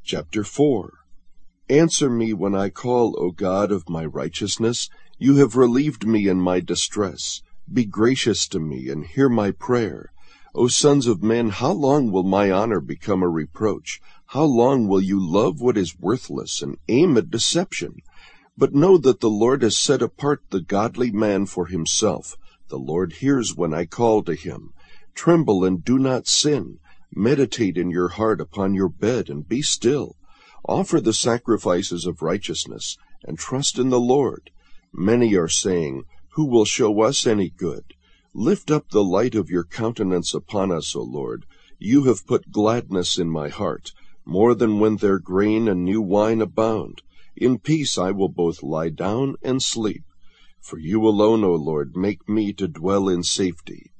Chapter 4. Answer me when I call, O God of my righteousness. You have relieved me in my distress. Be gracious to me and hear my prayer. O sons of men, how long will my honor become a reproach? How long will you love what is worthless and aim at deception? But know that the Lord has set apart the godly man for himself. The Lord hears when I call to him. Tremble and do not sin. Meditate in your heart upon your bed and be still. Offer the sacrifices of righteousness and trust in the Lord. Many are saying, who will show us any good? Lift up the light of your countenance upon us, O Lord. You have put gladness in my heart, more than when their grain and new wine abound. In peace I will both lie down and sleep. For you alone, O Lord, make me to dwell in safety.